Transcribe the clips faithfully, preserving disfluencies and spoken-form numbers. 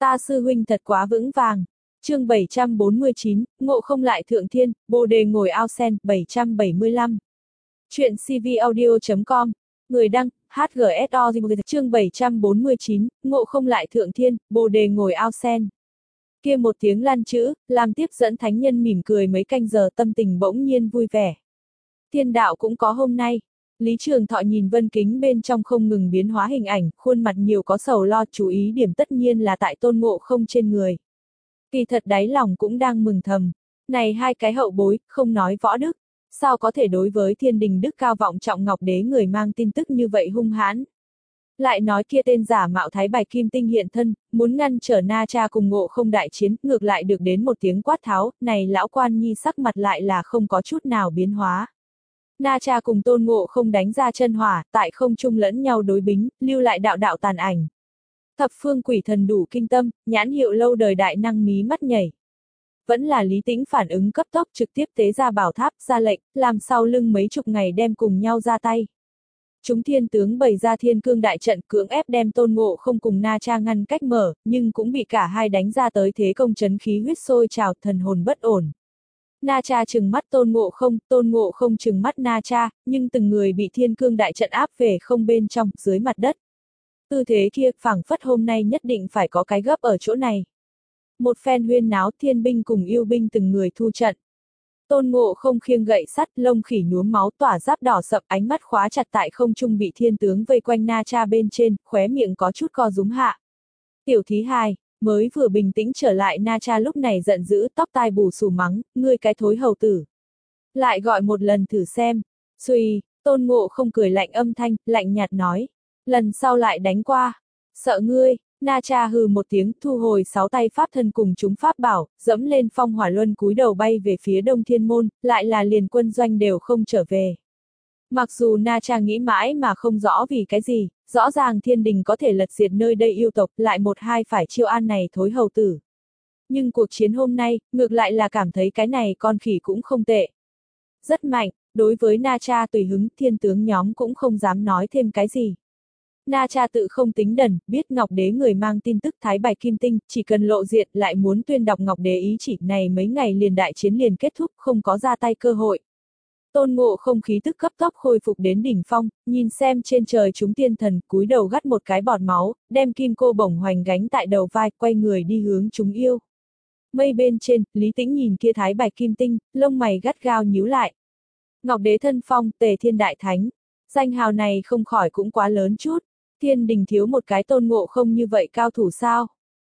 Ta sư huynh thật quá vững vàng. Chương bảy trăm bốn mươi chín, ngộ không lại thượng thiên, Bồ đề ngồi ao sen, bảy trăm bảy mươi lăm. Chuyện cvaudio chấm com, người đăng, hát giê ét o. Chương bảy trăm bốn mươi chín, ngộ không lại thượng thiên, Bồ đề ngồi ao sen. Kia một tiếng lan chữ, làm tiếp dẫn thánh nhân mỉm cười mấy canh giờ, tâm tình bỗng nhiên vui vẻ. Thiên đạo cũng có hôm nay. Lý Trường Thọ nhìn vân kính bên trong không ngừng biến hóa hình ảnh, khuôn mặt nhiều có sầu lo, chú ý điểm tất nhiên là tại Tôn Ngộ Không trên người. Kỳ thật đáy lòng cũng đang mừng thầm. Này hai cái hậu bối, không nói võ đức, sao có thể đối với thiên đình đức cao vọng trọng Ngọc Đế người mang tin tức như vậy hung hãn. Lại nói kia tên giả mạo Thái Bạch Kim Tinh hiện thân, muốn ngăn trở Na Cha cùng Ngộ Không đại chiến, ngược lại được đến một tiếng quát tháo, này lão quan nhi sắc mặt lại là không có chút nào biến hóa. Na Cha cùng Tôn Ngộ Không đánh ra chân hỏa, tại không trung lẫn nhau đối bính, lưu lại đạo đạo tàn ảnh. Thập phương quỷ thần đủ kinh tâm, nhãn hiệu lâu đời đại năng mí mắt nhảy. Vẫn là Lý Tĩnh phản ứng cấp tốc trực tiếp tế ra bảo tháp, ra lệnh, làm sau lưng mấy chục ngày đem cùng nhau ra tay. Chúng thiên tướng bày ra thiên cương đại trận cưỡng ép đem Tôn Ngộ Không cùng Na Cha ngăn cách mở, nhưng cũng bị cả hai đánh ra tới thế công chấn khí huyết sôi trào, thần hồn bất ổn. Na Cha trừng mắt Tôn Ngộ Không, Tôn Ngộ Không trừng mắt Na Cha, nhưng từng người bị thiên cương đại trận áp về không bên trong, dưới mặt đất. Tư thế kia, phảng phất hôm nay nhất định phải có cái gấp ở chỗ này. Một phen huyên náo, thiên binh cùng yêu binh từng người thu trận. Tôn Ngộ Không khiêng gậy sắt, lông khỉ nhuốm máu, tỏa giáp đỏ sậm, ánh mắt khóa chặt tại không trung bị thiên tướng vây quanh Na Cha bên trên, khóe miệng có chút co rúm hạ. Tiểu thí hài, mới vừa bình tĩnh trở lại Na Cha lúc này giận dữ, tóc tai bù xù mắng, ngươi cái thối hầu tử. Lại gọi một lần thử xem. Xuy, Tôn Ngộ Không cười lạnh âm thanh, lạnh nhạt nói. Lần sau lại đánh qua. Sợ ngươi. Na Cha hừ một tiếng, thu hồi sáu tay pháp thân cùng chúng pháp bảo, dẫm lên phong hỏa luân cúi đầu bay về phía Đông Thiên Môn, lại là liền quân doanh đều không trở về. Mặc dù Na Cha nghĩ mãi mà không rõ vì cái gì, rõ ràng thiên đình có thể lật diệt nơi đây yêu tộc, lại một hai phải chiêu an này thối hầu tử. Nhưng cuộc chiến hôm nay, ngược lại là cảm thấy cái này con khỉ cũng không tệ. Rất mạnh, đối với Na Cha tùy hứng, thiên tướng nhóm cũng không dám nói thêm cái gì. Na Cha tự không tính đần, biết Ngọc Đế người mang tin tức Thái Bạch Kim Tinh, chỉ cần lộ diện lại muốn tuyên đọc Ngọc Đế ý chỉ này mấy ngày liền đại chiến liền kết thúc, không có ra tay cơ hội. Tôn Ngộ Không khí tức cấp tốc khôi phục đến đỉnh phong, nhìn xem trên trời chúng tiên thần, cúi đầu gắt một cái bọt máu, đem kim cô bổng hoành gánh tại đầu vai, quay người đi hướng chúng yêu. Mây bên trên, Lý Tĩnh nhìn kia Thái Bạch Kim Tinh, lông mày gắt gao nhíu lại. Ngọc Đế thân phong, Tề Thiên Đại Thánh, danh hào này không khỏi cũng quá lớn chút. Thiên đình thiếu một cái Tôn Ngộ Không như vậy cao thủ sao?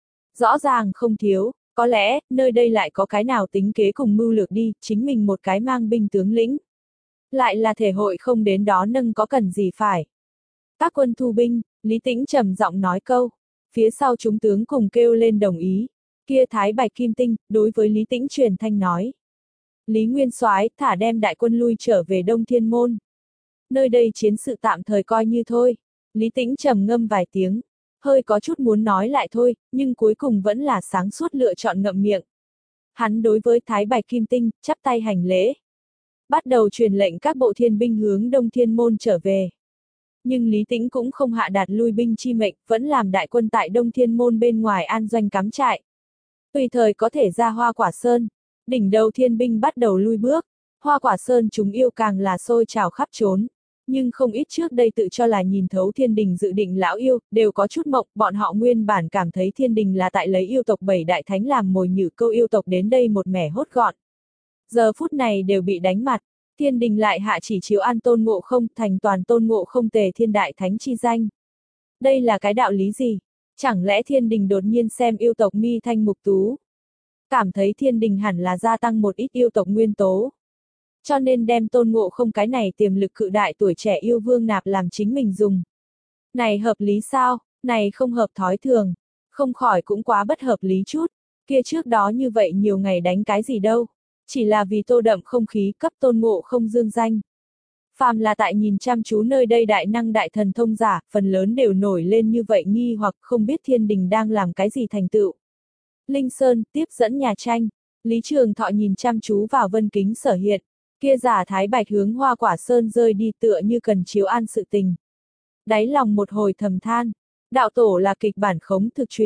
Rõ ràng không thiếu, có lẽ, nơi đây lại có cái nào tính kế cùng mưu lược đi, chính mình một cái mang binh tướng lĩnh. Lại là thể hội không đến đó nâng có cần gì phải. Các quân thu binh, Lý Tĩnh trầm giọng nói câu. Phía sau chúng tướng cùng kêu lên đồng ý. Kia Thái Bạch Kim Tinh, đối với Lý Tĩnh truyền thanh nói. Lý Nguyên Soái thả đem đại quân lui trở về Đông Thiên Môn. Nơi đây chiến sự tạm thời coi như thôi. Lý Tĩnh trầm ngâm vài tiếng, hơi có chút muốn nói lại thôi, nhưng cuối cùng vẫn là sáng suốt lựa chọn ngậm miệng. Hắn đối với Thái Bạch Kim Tinh, chắp tay hành lễ. Bắt đầu truyền lệnh các bộ thiên binh hướng Đông Thiên Môn trở về. Nhưng Lý Tĩnh cũng không hạ đạt lui binh chi mệnh, vẫn làm đại quân tại Đông Thiên Môn bên ngoài an doanh cắm trại. Tùy thời có thể ra Hoa Quả Sơn, đỉnh đầu thiên binh bắt đầu lui bước, Hoa Quả Sơn chúng yêu càng là sôi trào khắp trốn. Nhưng không ít trước đây tự cho là nhìn thấu thiên đình dự định lão yêu, đều có chút mộng, bọn họ nguyên bản cảm thấy thiên đình là tại lấy yêu tộc bảy đại thánh làm mồi nhử câu yêu tộc đến đây một mẻ hốt gọn. Giờ phút này đều bị đánh mặt, thiên đình lại hạ chỉ chiếu an Tôn Ngộ Không, thành toàn Tôn Ngộ Không Tề Thiên Đại Thánh chi danh. Đây là cái đạo lý gì? Chẳng lẽ thiên đình đột nhiên xem yêu tộc mi thanh mục tú? Cảm thấy thiên đình hẳn là gia tăng một ít yêu tộc nguyên tố. Cho nên đem Tôn Ngộ Không cái này tiềm lực cự đại tuổi trẻ yêu vương nạp làm chính mình dùng. Này hợp lý sao? Này không hợp thói thường. Không khỏi cũng quá bất hợp lý chút. Kia trước đó như vậy nhiều ngày đánh cái gì đâu. Chỉ là vì tô đậm không khí cấp Tôn Ngộ Không dương danh. Phàm là tại nhìn chăm chú nơi đây đại năng đại thần thông giả, phần lớn đều nổi lên như vậy nghi hoặc không biết thiên đình đang làm cái gì thành tựu. Linh Sơn, tiếp dẫn nhà tranh. Lý Trường Thọ nhìn chăm chú vào vân kính sở hiện. Kia giả Thái Bạch hướng Hoa Quả Sơn rơi đi tựa như cần chiếu an sự tình. Đáy lòng một hồi thầm than, đạo tổ là kịch bản khống thực truy.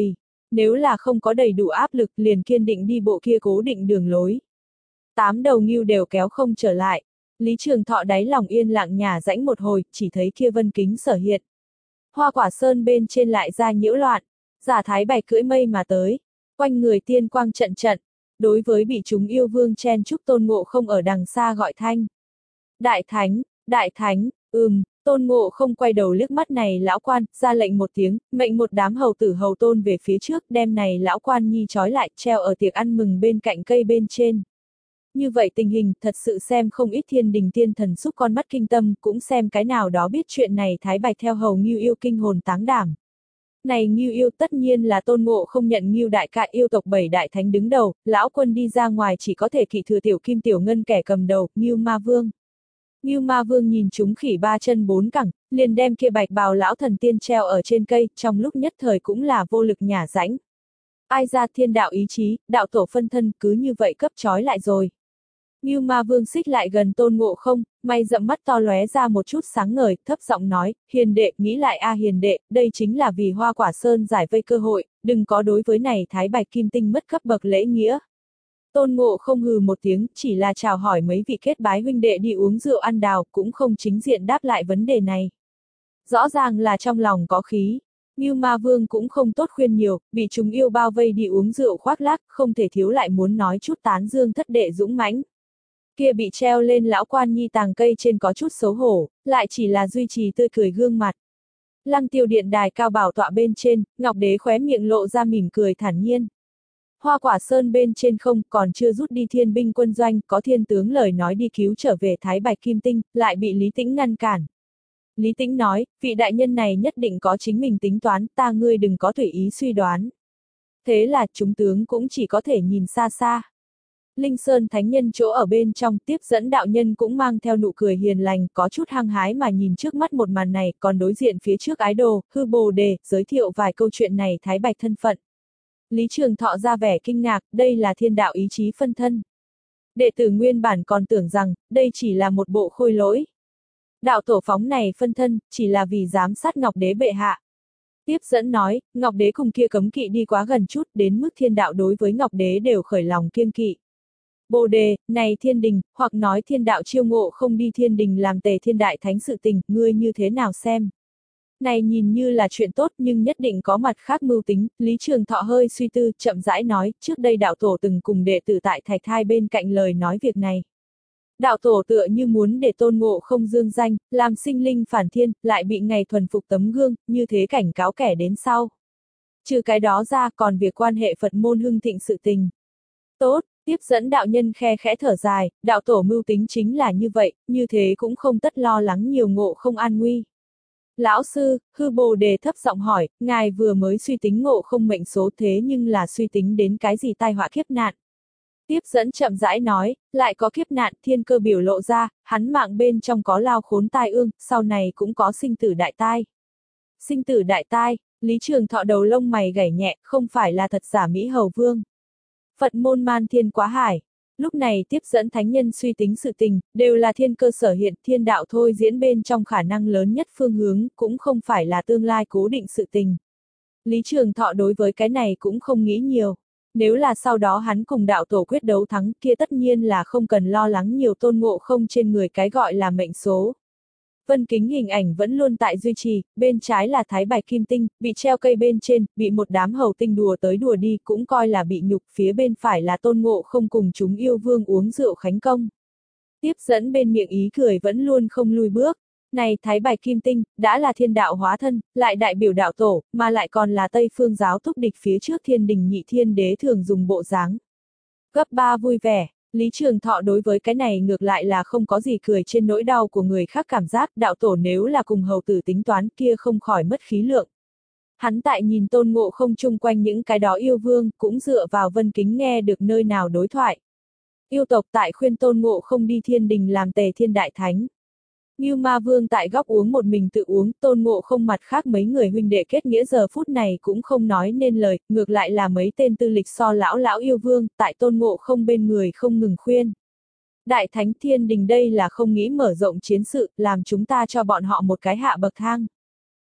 Nếu là không có đầy đủ áp lực liền kiên định đi bộ kia cố định đường lối. Tám đầu ngưu đều kéo không trở lại. Lý Trường Thọ đáy lòng yên lặng nhả rãnh một hồi, chỉ thấy kia vân kính sở hiện. Hoa quả sơn bên trên lại ra nhiễu loạn. Giả Thái Bạch cưỡi mây mà tới. Quanh người tiên quang trận trận. Đối với bị chúng yêu vương chen chúc Tôn Ngộ Không ở đằng xa gọi thanh. Đại Thánh, Đại Thánh, ừm, Tôn Ngộ Không quay đầu liếc mắt này lão quan, ra lệnh một tiếng, mệnh một đám hầu tử hầu tôn về phía trước, đem này lão quan nhi trói lại, treo ở tiệc ăn mừng bên cạnh cây bên trên. Như vậy tình hình, thật sự xem không ít thiên đình tiên thần xúc con mắt kinh tâm, cũng xem cái nào đó biết chuyện này Thái Bạch theo hầu Ngưu Yêu kinh hồn táng đảm. Này Ngưu Yêu tất nhiên là Tôn Ngộ Không nhận Ngưu đại ca yêu tộc bảy đại thánh đứng đầu, lão quân đi ra ngoài chỉ có thể kỵ thừa tiểu kim tiểu ngân kẻ cầm đầu, Ngưu Ma Vương. Ngưu Ma Vương nhìn chúng khỉ ba chân bốn cẳng, liền đem kia bạch bào lão thần tiên treo ở trên cây, trong lúc nhất thời cũng là vô lực nhả rãnh. Ai ra thiên đạo ý chí, đạo tổ phân thân cứ như vậy cấp trói lại rồi. Ngưu Ma Vương xích lại gần Tôn Ngộ Không, mày rậm mắt to lóe ra một chút sáng ngời, thấp giọng nói, hiền đệ, nghĩ lại a hiền đệ, đây chính là vì Hoa Quả Sơn giải vây cơ hội, đừng có đối với này Thái Bạch Kim Tinh mất cấp bậc lễ nghĩa. Tôn Ngộ Không hừ một tiếng, chỉ là chào hỏi mấy vị kết bái huynh đệ đi uống rượu ăn đào, cũng không chính diện đáp lại vấn đề này. Rõ ràng là trong lòng có khí. Ngưu Ma Vương cũng không tốt khuyên nhiều, bị chúng yêu bao vây đi uống rượu khoác lác, không thể thiếu lại muốn nói chút tán dương thất đệ dũng mãnh. Kia bị treo lên lão quan nhi tàng cây trên có chút xấu hổ, lại chỉ là duy trì tươi cười gương mặt. Lăng Tiêu điện đài cao bảo tọa bên trên, Ngọc Đế khóe miệng lộ ra mỉm cười thản nhiên. Hoa Quả Sơn bên trên không, còn chưa rút đi thiên binh quân doanh, có thiên tướng lời nói đi cứu trở về Thái Bạch Kim Tinh, lại bị Lý Tĩnh ngăn cản. Lý Tĩnh nói, vị đại nhân này nhất định có chính mình tính toán, ta ngươi đừng có tùy ý suy đoán. Thế là chúng tướng cũng chỉ có thể nhìn xa xa. Linh Sơn Thánh Nhân chỗ ở bên trong, tiếp dẫn đạo nhân cũng mang theo nụ cười hiền lành, có chút hăng hái mà nhìn trước mắt một màn này, còn đối diện phía trước ái đồ, hư bồ đề, giới thiệu vài câu chuyện này Thái Bạch thân phận. Lý Trường Thọ ra vẻ kinh ngạc, đây là thiên đạo ý chí phân thân. Đệ tử nguyên bản còn tưởng rằng, đây chỉ là một bộ khôi lỗi. Đạo tổ phóng này phân thân, chỉ là vì giám sát Ngọc Đế bệ hạ. Tiếp dẫn nói, Ngọc Đế cùng kia cấm kỵ đi quá gần chút, đến mức thiên đạo đối với Ngọc Đế đều khởi lòng kiêng kỵ. Bồ đề, này thiên đình, hoặc nói thiên đạo chiêu ngộ không đi thiên đình làm tề thiên đại thánh sự tình, ngươi như thế nào xem? Này nhìn như là chuyện tốt nhưng nhất định có mặt khác mưu tính, Lý Trường Thọ hơi suy tư, chậm rãi nói, trước đây đạo tổ từng cùng đệ tử tại Thạch Thai bên cạnh lời nói việc này. Đạo tổ tựa như muốn để Tôn Ngộ Không dương danh, làm sinh linh phản thiên, lại bị ngày thuần phục tấm gương, như thế cảnh cáo kẻ đến sau. Trừ cái đó ra còn việc quan hệ Phật môn hưng thịnh sự tình. Tốt, tiếp dẫn đạo nhân khe khẽ thở dài, đạo tổ mưu tính chính là như vậy, như thế cũng không tất lo lắng nhiều Ngộ Không an nguy. Lão sư, hư bồ đề thấp giọng hỏi, ngài vừa mới suy tính Ngộ Không mệnh số thế nhưng là suy tính đến cái gì tai họa kiếp nạn. Tiếp dẫn chậm rãi nói, lại có kiếp nạn thiên cơ biểu lộ ra, hắn mạng bên trong có lao khốn tai ương, sau này cũng có sinh tử đại tai. Sinh tử đại tai, Lý Trường Thọ đầu lông mày gảy nhẹ, không phải là thật giả Mỹ Hầu Vương. Phật môn man thiên quá hải. Lúc này tiếp dẫn thánh nhân suy tính sự tình, đều là thiên cơ sở hiện thiên đạo thôi diễn bên trong khả năng lớn nhất phương hướng, cũng không phải là tương lai cố định sự tình. Lý Trường Thọ đối với cái này cũng không nghĩ nhiều. Nếu là sau đó hắn cùng đạo tổ quyết đấu thắng kia tất nhiên là không cần lo lắng nhiều Tôn Ngộ Không trên người cái gọi là mệnh số. Vân kính hình ảnh vẫn luôn tại duy trì, bên trái là Thái Bạch Kim Tinh, bị treo cây bên trên, bị một đám hầu tinh đùa tới đùa đi cũng coi là bị nhục, phía bên phải là Tôn Ngộ Không cùng chúng yêu vương uống rượu khánh công. Tiếp dẫn bên miệng ý cười vẫn luôn không lùi bước. Này Thái Bạch Kim Tinh, đã là thiên đạo hóa thân, lại đại biểu đạo tổ, mà lại còn là Tây Phương giáo thúc địch phía trước thiên đình nhị thiên đế thường dùng bộ dáng. Cấp ba vui vẻ, Lý Trường Thọ đối với cái này ngược lại là không có gì cười trên nỗi đau của người khác cảm giác đạo tổ nếu là cùng hầu tử tính toán kia không khỏi mất khí lượng. Hắn tại nhìn Tôn Ngộ Không chung quanh những cái đó yêu vương, cũng dựa vào vân kính nghe được nơi nào đối thoại. Yêu tộc tại khuyên Tôn Ngộ Không đi thiên đình làm tề thiên đại thánh. Ngưu Ma Vương tại góc uống một mình tự uống, Tôn Ngộ Không mặt khác mấy người huynh đệ kết nghĩa giờ phút này cũng không nói nên lời, ngược lại là mấy tên tư lịch so lão lão yêu vương, tại Tôn Ngộ Không bên người không ngừng khuyên. Đại Thánh Thiên Đình đây là không nghĩ mở rộng chiến sự, làm chúng ta cho bọn họ một cái hạ bậc thang.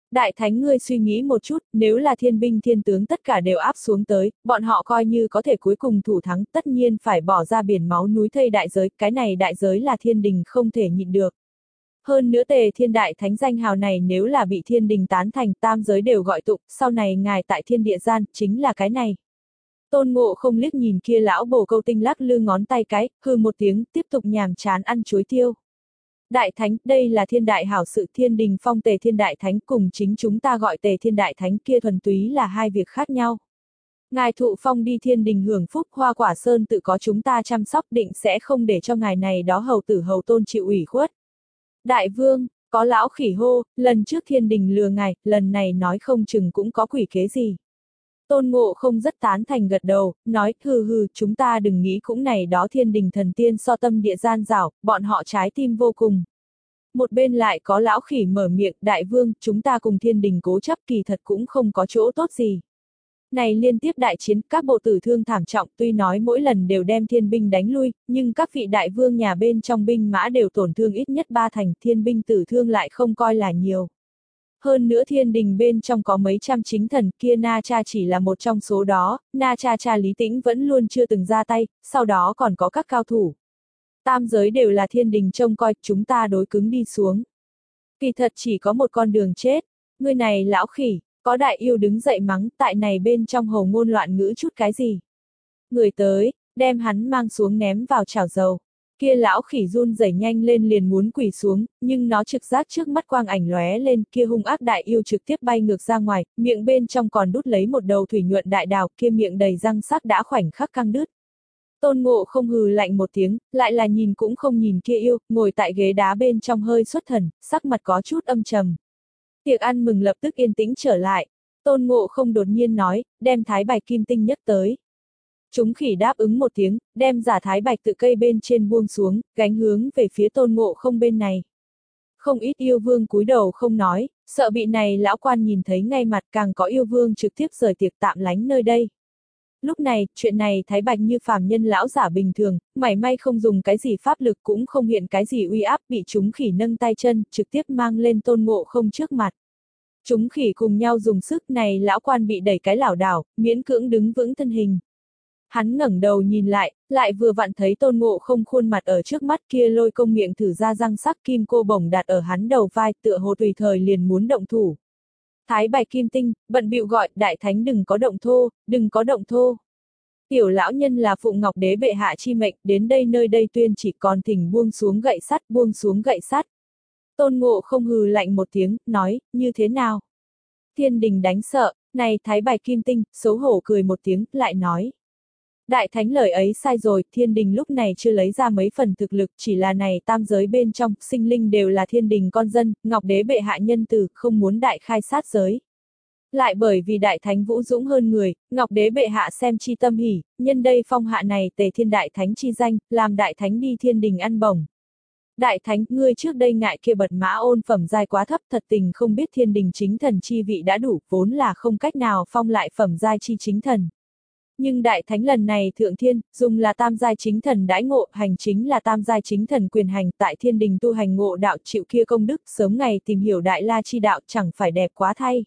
Đại thánh ngươi suy nghĩ một chút, nếu là thiên binh thiên tướng tất cả đều áp xuống tới, bọn họ coi như có thể cuối cùng thủ thắng, tất nhiên phải bỏ ra biển máu núi thây đại giới, cái này đại giới là thiên đình không thể nhịn được. Hơn nữa tề thiên đại thánh danh hào này nếu là bị thiên đình tán thành, tam giới đều gọi tụng, sau này ngài tại thiên địa gian, chính là cái này. Tôn Ngộ không liếc nhìn kia lão bồ câu tinh lắc lư ngón tay cái, hừ một tiếng, tiếp tục nhàm chán ăn chuối tiêu. Đại thánh, đây là thiên đại hảo sự, thiên đình phong tề thiên đại thánh cùng chính chúng ta gọi tề thiên đại thánh kia thuần túy là hai việc khác nhau. Ngài thụ phong đi thiên đình hưởng phúc, Hoa Quả Sơn tự có chúng ta chăm sóc, định sẽ không để cho ngài này đó hầu tử hầu tôn chịu ủy khuất. Đại vương, có lão khỉ hô, lần trước thiên đình lừa ngài, lần này nói không chừng cũng có quỷ kế gì. Tôn Ngộ không rất tán thành gật đầu, nói, hừ hừ, chúng ta đừng nghĩ cũng này đó thiên đình thần tiên so tâm địa gian dảo, bọn họ trái tim vô cùng. Một bên lại có lão khỉ mở miệng, đại vương, chúng ta cùng thiên đình cố chấp kỳ thật cũng không có chỗ tốt gì. Này liên tiếp đại chiến, các bộ tử thương thảm trọng, tuy nói mỗi lần đều đem thiên binh đánh lui, nhưng các vị đại vương nhà bên trong binh mã đều tổn thương ít nhất ba thành, thiên binh tử thương lại không coi là nhiều. Hơn nữa thiên đình bên trong có mấy trăm chính thần, kia Na Cha chỉ là một trong số đó, Na Cha cha Lý Tĩnh vẫn luôn chưa từng ra tay, sau đó còn có các cao thủ. Tam giới đều là thiên đình trông coi, chúng ta đối cứng đi xuống. Kỳ thật chỉ có một con đường chết, ngươi này lão khỉ, có đại yêu đứng dậy mắng, tại này bên trong hồ ngôn loạn ngữ chút cái gì. Người tới, đem hắn mang xuống ném vào chảo dầu. Kia lão khỉ run rẩy nhanh lên liền muốn quỳ xuống, nhưng nó trực giác trước mắt quang ảnh lóe lên, kia hung ác đại yêu trực tiếp bay ngược ra ngoài, miệng bên trong còn đút lấy một đầu thủy nhuận đại đào, kia miệng đầy răng sắc đã khoảnh khắc căng đứt. Tôn Ngộ không hừ lạnh một tiếng, lại là nhìn cũng không nhìn kia yêu, ngồi tại ghế đá bên trong hơi xuất thần, sắc mặt có chút âm trầm. Tiệc ăn mừng lập tức yên tĩnh trở lại. Tôn Ngộ không đột nhiên nói, đem thái bạch kim tinh nhấc tới. Chúng khỉ đáp ứng một tiếng, đem giả thái bạch tự cây bên trên buông xuống, gánh hướng về phía Tôn Ngộ không bên này. Không ít yêu vương cúi đầu không nói, sợ bị này lão quan nhìn thấy ngay mặt, càng có yêu vương trực tiếp rời tiệc tạm lánh nơi đây. Lúc này, chuyện này thái bạch như phàm nhân lão giả bình thường, mảy may không dùng cái gì pháp lực cũng không hiện cái gì uy áp, bị chúng khỉ nâng tay chân, trực tiếp mang lên Tôn Ngộ không trước mặt. Chúng khỉ cùng nhau dùng sức, này lão quan bị đẩy cái lảo đảo, miễn cưỡng đứng vững thân hình. Hắn ngẩng đầu nhìn lại, lại vừa vặn thấy Tôn Ngộ không khuôn mặt ở trước mắt, kia lôi công miệng thử ra răng sắc kim cô bổng đặt ở hắn đầu vai, tựa hồ tùy thời liền muốn động thủ. Thái bạch kim tinh, bận bịu gọi, đại thánh đừng có động thô, đừng có động thô. Tiểu lão nhân là Phụng Ngọc Đế bệ hạ chi mệnh, đến đây nơi đây tuyên chỉ còn thỉnh buông xuống gậy sắt, buông xuống gậy sắt. Tôn Ngộ không hừ lạnh một tiếng, nói, như thế nào? Thiên đình đánh sợ, này thái bạch kim tinh, xấu hổ cười một tiếng, lại nói. Đại thánh lời ấy sai rồi, thiên đình lúc này chưa lấy ra mấy phần thực lực, chỉ là này tam giới bên trong, sinh linh đều là thiên đình con dân, Ngọc Đế bệ hạ nhân từ, không muốn đại khai sát giới. Lại bởi vì đại thánh vũ dũng hơn người, Ngọc Đế bệ hạ xem chi tâm hỉ, nhân đây phong hạ này tề thiên đại thánh chi danh, làm đại thánh đi thiên đình ăn bổng. Đại thánh, ngươi trước đây ngại kia bật mã ôn phẩm giai quá thấp, thật tình không biết thiên đình chính thần chi vị đã đủ, vốn là không cách nào phong lại phẩm giai chi chính thần. Nhưng đại thánh lần này thượng thiên, dùng là tam giai chính thần đãi ngộ, hành chính là tam giai chính thần quyền hành, tại thiên đình tu hành ngộ đạo chịu kia công đức, sớm ngày tìm hiểu đại la chi đạo chẳng phải đẹp quá thay.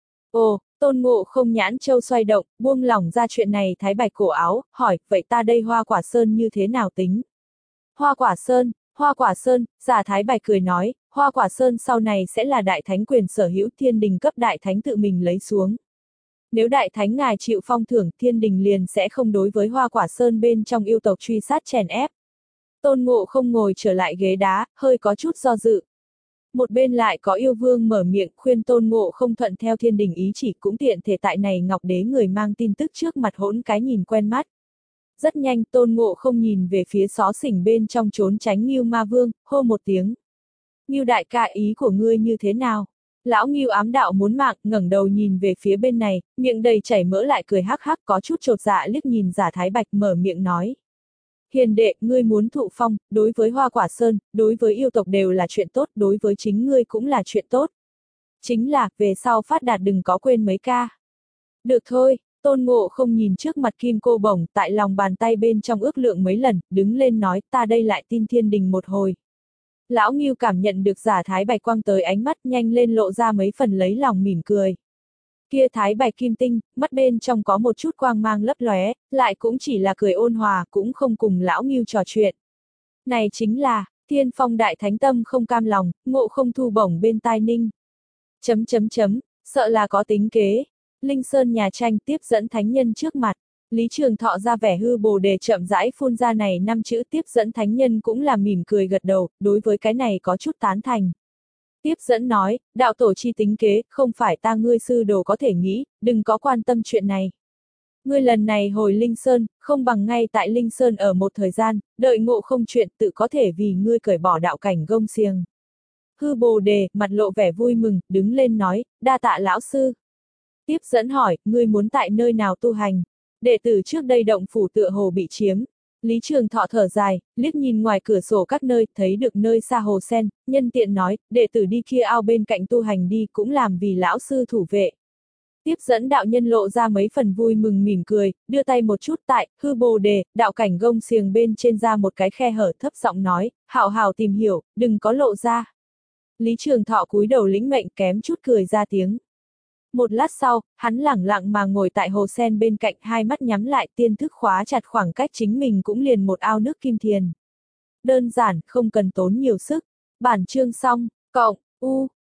Ồ, Tôn Ngộ không nhãn châu xoay động, buông lỏng ra chuyện này thái bạch cổ áo, hỏi, vậy ta đây Hoa Quả Sơn như thế nào tính? Hoa Quả Sơn, Hoa Quả Sơn, giả thái bạch cười nói, Hoa Quả Sơn sau này sẽ là đại thánh quyền sở hữu, thiên đình cấp đại thánh tự mình lấy xuống. Nếu đại thánh ngài chịu phong thưởng, thiên đình liền sẽ không đối với Hoa Quả Sơn bên trong yêu tộc truy sát chèn ép. Tôn Ngộ không ngồi trở lại ghế đá, hơi có chút do dự. Một bên lại có yêu vương mở miệng khuyên Tôn Ngộ không thuận theo thiên đình ý chỉ, cũng tiện thể tại này Ngọc Đế người mang tin tức trước mặt hỗn cái nhìn quen mắt. Rất nhanh Tôn Ngộ không nhìn về phía xó xỉnh bên trong trốn tránh Ngưu Ma Vương, hô một tiếng. Ngưu đại ca, ý của ngươi như thế nào? Lão Ngưu ám đạo muốn mạng, ngẩng đầu nhìn về phía bên này, miệng đầy chảy mỡ lại cười hắc hắc, có chút chột dạ liếc nhìn giả thái bạch, mở miệng nói. Hiền đệ, ngươi muốn thụ phong, đối với Hoa Quả Sơn, đối với yêu tộc đều là chuyện tốt, đối với chính ngươi cũng là chuyện tốt. Chính là, về sau phát đạt đừng có quên mấy ca. Được thôi, Tôn Ngộ không nhìn trước mặt kim cô bổng, tại lòng bàn tay bên trong ước lượng mấy lần, đứng lên nói, ta đây lại tin thiên đình một hồi. Lão Ngưu cảm nhận được giả thái bạch quang tới ánh mắt, nhanh lên lộ ra mấy phần lấy lòng mỉm cười. Kia thái bạch kim tinh, mắt bên trong có một chút quang mang lấp lóe, lại cũng chỉ là cười ôn hòa, cũng không cùng lão Ngưu trò chuyện. Này chính là, Thiên Phong đại thánh tâm không cam lòng, Ngộ Không thu bổng bên tai ninh. Chấm chấm chấm, sợ là có tính kế. Linh Sơn nhà tranh tiếp dẫn thánh nhân trước mặt. Lý Trường Thọ ra vẻ hư bồ đề chậm rãi phun ra này năm chữ tiếp dẫn thánh nhân cũng là mỉm cười gật đầu, đối với cái này có chút tán thành. Tiếp dẫn nói, đạo tổ chi tính kế, không phải ta ngươi sư đồ có thể nghĩ, đừng có quan tâm chuyện này. Ngươi lần này hồi Linh Sơn, không bằng ngay tại Linh Sơn ở một thời gian, đợi Ngộ Không chuyện tự có thể vì ngươi cởi bỏ đạo cảnh gông xiềng. Hư bồ đề, mặt lộ vẻ vui mừng, đứng lên nói, đa tạ lão sư. Tiếp dẫn hỏi, ngươi muốn tại nơi nào tu hành? Đệ tử trước đây động phủ tựa hồ bị chiếm. Lý Trường Thọ thở dài, liếc nhìn ngoài cửa sổ các nơi, thấy được nơi xa hồ sen, nhân tiện nói, đệ tử đi kia ao bên cạnh tu hành đi cũng làm vì lão sư thủ vệ. Tiếp dẫn đạo nhân lộ ra mấy phần vui mừng mỉm cười, đưa tay một chút tại, hư bồ đề, đạo cảnh gông xiềng bên trên ra một cái khe hở thấp giọng nói, hảo hảo tìm hiểu, đừng có lộ ra. Lý Trường Thọ cúi đầu lĩnh mệnh kém chút cười ra tiếng. Một lát sau, hắn lẳng lặng mà ngồi tại hồ sen bên cạnh, hai mắt nhắm lại, tiên thức khóa chặt khoảng cách chính mình cũng liền một ao nước kim thiền. Đơn giản, không cần tốn nhiều sức. Bản chương xong, cộng, u.